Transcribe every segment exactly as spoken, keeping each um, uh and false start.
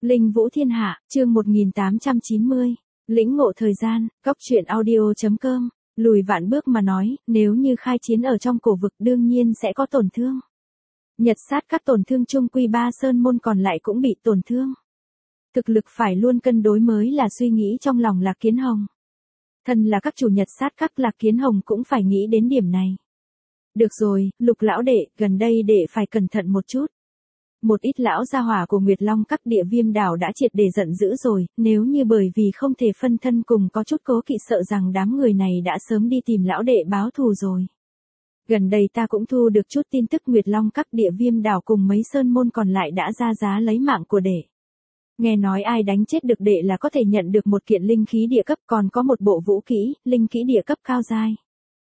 Linh Vũ Thiên Hạ, chương một nghìn tám trăm chín mươi. Lĩnh ngộ thời gian, góc truyện audio chấm com. Lùi vạn bước mà nói, nếu như khai chiến ở trong cổ vực đương nhiên sẽ có tổn thương. Nhật sát các tổn thương chung quy ba sơn môn còn lại cũng bị tổn thương. Thực lực phải luôn cân đối mới là suy nghĩ trong lòng Lạc Kiến Hồng. Thân là các chủ Nhật sát các, Lạc Kiến Hồng cũng phải nghĩ đến điểm này. Được rồi, Lục lão đệ, gần đây đệ phải cẩn thận một chút. Một ít lão gia hỏa của Nguyệt Long các địa viêm đảo đã triệt để giận dữ rồi, nếu như bởi vì không thể phân thân cùng có chút cố kỵ sợ rằng đám người này đã sớm đi tìm lão đệ báo thù rồi. Gần đây ta cũng thu được chút tin tức Nguyệt Long các địa viêm đảo cùng mấy sơn môn còn lại đã ra giá lấy mạng của đệ. Nghe nói ai đánh chết được đệ là có thể nhận được một kiện linh khí địa cấp, còn có một bộ vũ kỹ, linh kỹ địa cấp cao giai.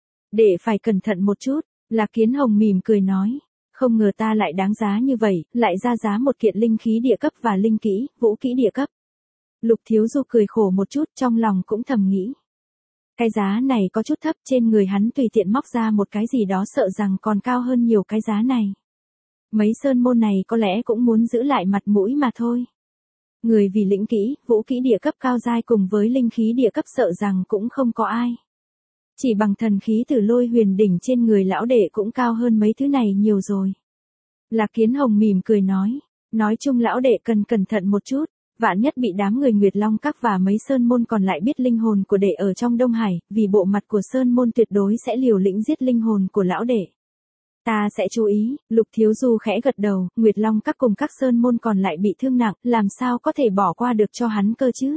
Đệ phải cẩn thận một chút, Lạc Kiến Hồng mỉm cười nói. Không ngờ ta lại đáng giá như vậy, lại ra giá một kiện linh khí địa cấp và linh kỹ, vũ kỹ địa cấp. Lục Thiếu Du cười khổ một chút, trong lòng cũng thầm nghĩ. Cái giá này có chút thấp, trên người hắn tùy tiện móc ra một cái gì đó sợ rằng còn cao hơn nhiều cái giá này. Mấy sơn môn này có lẽ cũng muốn giữ lại mặt mũi mà thôi. Người vì lĩnh kỹ, vũ kỹ địa cấp cao giai cùng với linh khí địa cấp sợ rằng cũng không có ai. Chỉ bằng thần khí Tử Lôi Huyền đỉnh trên người lão đệ cũng cao hơn mấy thứ này nhiều rồi. Lạc Kiến Hồng mỉm cười nói, nói chung lão đệ cần cẩn thận một chút, vạn nhất bị đám người Nguyệt Long các và mấy sơn môn còn lại biết linh hồn của đệ ở trong Đông Hải, vì bộ mặt của sơn môn tuyệt đối sẽ liều lĩnh giết linh hồn của lão đệ. Ta sẽ chú ý, Lục Thiếu Du khẽ gật đầu, Nguyệt Long các cùng các sơn môn còn lại bị thương nặng, làm sao có thể bỏ qua được cho hắn cơ chứ?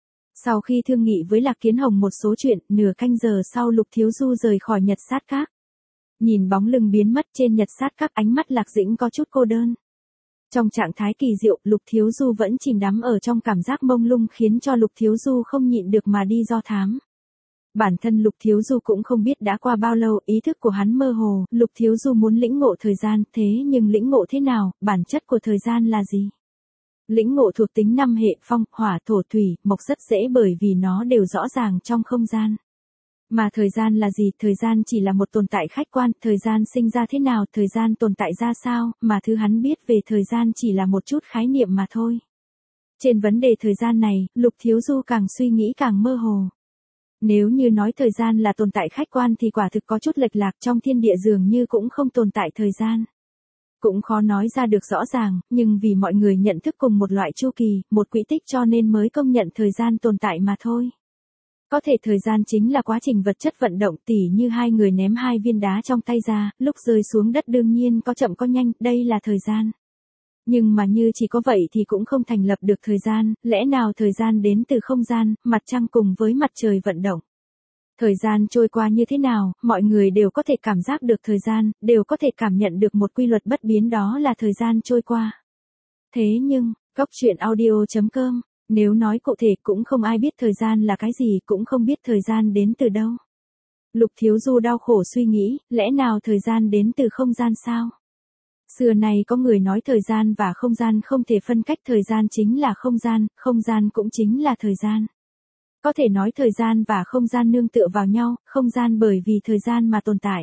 Sau khi thương nghị với Lạc Kiến Hồng một số chuyện, nửa canh giờ sau Lục Thiếu Du rời khỏi Nhật sát các. Nhìn bóng lưng biến mất trên Nhật sát các, ánh mắt Lạc Dĩnh có chút cô đơn. Trong trạng thái kỳ diệu, Lục Thiếu Du vẫn chìm đắm ở trong cảm giác mông lung khiến cho Lục Thiếu Du không nhịn được mà đi do thám. Bản thân Lục Thiếu Du cũng không biết đã qua bao lâu, ý thức của hắn mơ hồ, Lục Thiếu Du muốn lĩnh ngộ thời gian, thế nhưng lĩnh ngộ thế nào, bản chất của thời gian là gì? Lĩnh ngộ thuộc tính năm hệ phong, hỏa, thổ, thủy, mộc rất dễ bởi vì nó đều rõ ràng trong không gian. Mà thời gian là gì? Thời gian chỉ là một tồn tại khách quan, thời gian sinh ra thế nào, thời gian tồn tại ra sao, mà thứ hắn biết về thời gian chỉ là một chút khái niệm mà thôi. Trên vấn đề thời gian này, Lục Thiếu Du càng suy nghĩ càng mơ hồ. Nếu như nói thời gian là tồn tại khách quan thì quả thực có chút lệch lạc, trong thiên địa dường như cũng không tồn tại thời gian. Cũng khó nói ra được rõ ràng, nhưng vì mọi người nhận thức cùng một loại chu kỳ, một quỹ tích cho nên mới công nhận thời gian tồn tại mà thôi. Có thể thời gian chính là quá trình vật chất vận động, tỉ như hai người ném hai viên đá trong tay ra, lúc rơi xuống đất đương nhiên có chậm có nhanh, đây là thời gian. Nhưng mà như chỉ có vậy thì cũng không thành lập được thời gian, lẽ nào thời gian đến từ không gian, mặt trăng cùng với mặt trời vận động. Thời gian trôi qua như thế nào, mọi người đều có thể cảm giác được thời gian, đều có thể cảm nhận được một quy luật bất biến đó là thời gian trôi qua. Thế nhưng, góc truyện audio chấm com, nếu nói cụ thể cũng không ai biết thời gian là cái gì, cũng không biết thời gian đến từ đâu. Lục Thiếu Du đau khổ suy nghĩ, lẽ nào thời gian đến từ không gian sao? Xưa này có người nói thời gian và không gian không thể phân cách, thời gian chính là không gian, không gian cũng chính là thời gian. Có thể nói thời gian và không gian nương tựa vào nhau, không gian bởi vì thời gian mà tồn tại.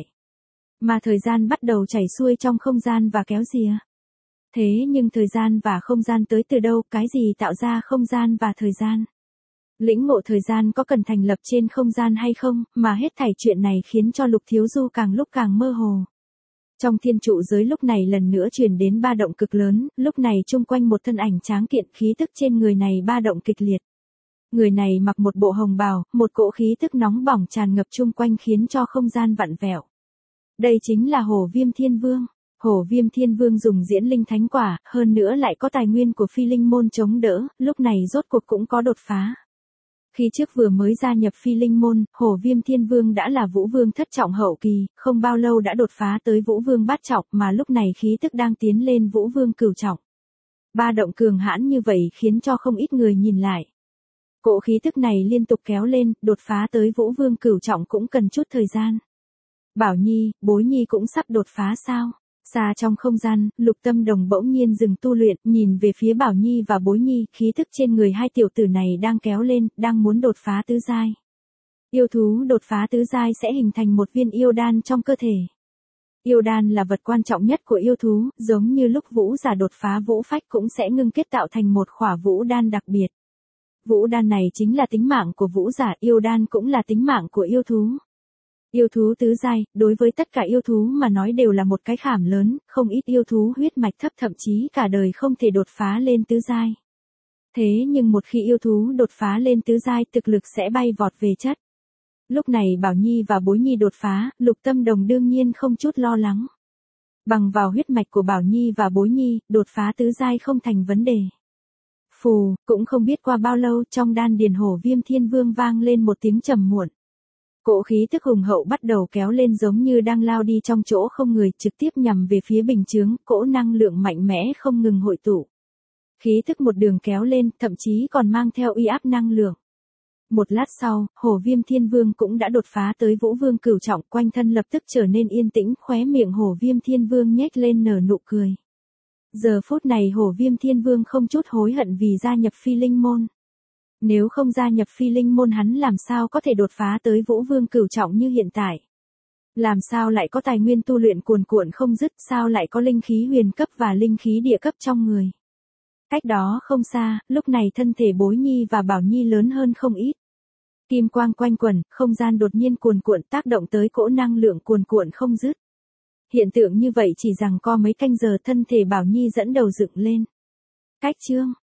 Mà thời gian bắt đầu chảy xuôi trong không gian và kéo rìa. Thế nhưng thời gian và không gian tới từ đâu, cái gì tạo ra không gian và thời gian? Lĩnh ngộ thời gian có cần thành lập trên không gian hay không, mà hết thảy chuyện này khiến cho Lục Thiếu Du càng lúc càng mơ hồ. Trong thiên trụ giới lúc này lần nữa truyền đến ba động cực lớn, lúc này chung quanh một thân ảnh tráng kiện, khí tức trên người này ba động kịch liệt. Người này mặc một bộ hồng bào, một cỗ khí tức nóng bỏng tràn ngập chung quanh khiến cho không gian vặn vẹo. Đây chính là Hổ Viêm Thiên Vương. Hổ Viêm Thiên Vương dùng diễn linh thánh quả, hơn nữa lại có tài nguyên của phi linh môn chống đỡ, lúc này rốt cuộc cũng có đột phá. Khi trước vừa mới gia nhập phi linh môn, Hổ Viêm Thiên Vương đã là Vũ Vương thất trọng hậu kỳ, không bao lâu đã đột phá tới Vũ Vương bát trọng, mà lúc này khí tức đang tiến lên Vũ Vương cửu trọng. Ba động cường hãn như vậy khiến cho không ít người nhìn lại. Cỗ khí tức này liên tục kéo lên, đột phá tới Vũ Vương cửu trọng cũng cần chút thời gian. Bảo Nhi, Bối Nhi cũng sắp đột phá sao? Xa trong không gian, Lục Tâm Đồng bỗng nhiên dừng tu luyện, nhìn về phía Bảo Nhi và Bối Nhi, khí tức trên người hai tiểu tử này đang kéo lên, đang muốn đột phá tứ giai. Yêu thú đột phá tứ giai sẽ hình thành một viên yêu đan trong cơ thể. Yêu đan là vật quan trọng nhất của yêu thú, giống như lúc vũ giả đột phá vũ phách cũng sẽ ngưng kết tạo thành một khỏa vũ đan đặc biệt. Vũ đan này chính là tính mạng của vũ giả, yêu đan cũng là tính mạng của yêu thú. Yêu thú tứ giai, đối với tất cả yêu thú mà nói đều là một cái khảm lớn, không ít yêu thú huyết mạch thấp thậm chí cả đời không thể đột phá lên tứ giai. Thế nhưng một khi yêu thú đột phá lên tứ giai, thực lực sẽ bay vọt về chất. Lúc này Bảo Nhi và Bối Nhi đột phá, Lục Tâm Đồng đương nhiên không chút lo lắng. Bằng vào huyết mạch của Bảo Nhi và Bối Nhi, đột phá tứ giai không thành vấn đề. Phù, cũng không biết qua bao lâu, trong đan điền Hổ Viêm Thiên Vương vang lên một tiếng trầm muộn. Cỗ khí tức hùng hậu bắt đầu kéo lên giống như đang lao đi trong chỗ không người, trực tiếp nhằm về phía bình chướng, cỗ năng lượng mạnh mẽ không ngừng hội tụ. Khí tức một đường kéo lên, thậm chí còn mang theo uy áp năng lượng. Một lát sau, Hổ Viêm Thiên Vương cũng đã đột phá tới Vũ Vương cửu trọng, quanh thân lập tức trở nên yên tĩnh, khóe miệng Hổ Viêm Thiên Vương nhếch lên nở nụ cười. Giờ phút này Hổ Viêm Thiên Vương không chút hối hận vì gia nhập Phi Linh môn. Nếu không gia nhập Phi Linh môn hắn làm sao có thể đột phá tới Vũ Vương cửu trọng như hiện tại. Làm sao lại có tài nguyên tu luyện cuồn cuộn không dứt, sao lại có linh khí huyền cấp và linh khí địa cấp trong người. Cách đó không xa, lúc này thân thể Bối Nhi và Bảo Nhi lớn hơn không ít. Kim quang quanh quẩn, không gian đột nhiên cuồn cuộn tác động tới cỗ năng lượng cuồn cuộn không dứt. Hiện tượng như vậy chỉ rằng co mấy canh giờ thân thể Bảo Nhi dẫn đầu dựng lên. Cách chương